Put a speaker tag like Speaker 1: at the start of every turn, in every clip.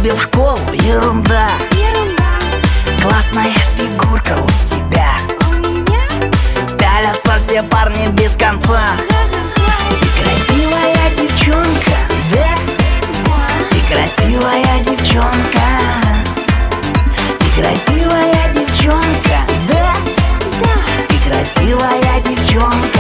Speaker 1: тебе в школу, ерунда. Классная фигурка у тебя. Пялятся все парни без конца. Ты красивая девчонка, да? Ты красивая девчонка. Ты красивая девчонка, да? Ты красивая девчонка.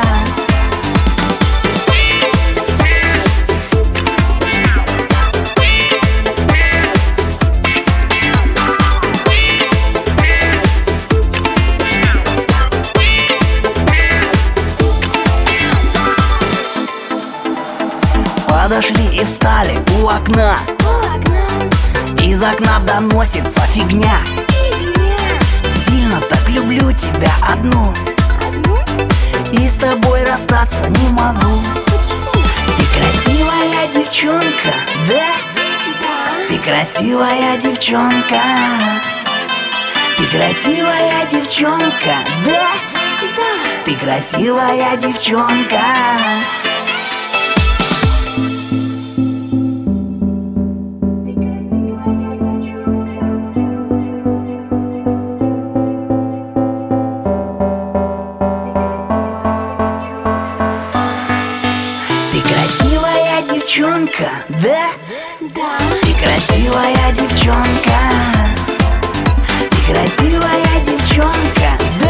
Speaker 1: Подошли и встали у окна. Из окна доносится фигня. Сильно так люблю тебя одну, и с тобой расстаться не могу. Ты красивая девчонка, да? Ты красивая девчонка. Ты красивая девчонка, да? Ты красивая девчонка. Ты красивая девчонка, да?
Speaker 2: Да.
Speaker 1: Ты красивая девчонка. Ты красивая девчонка, да?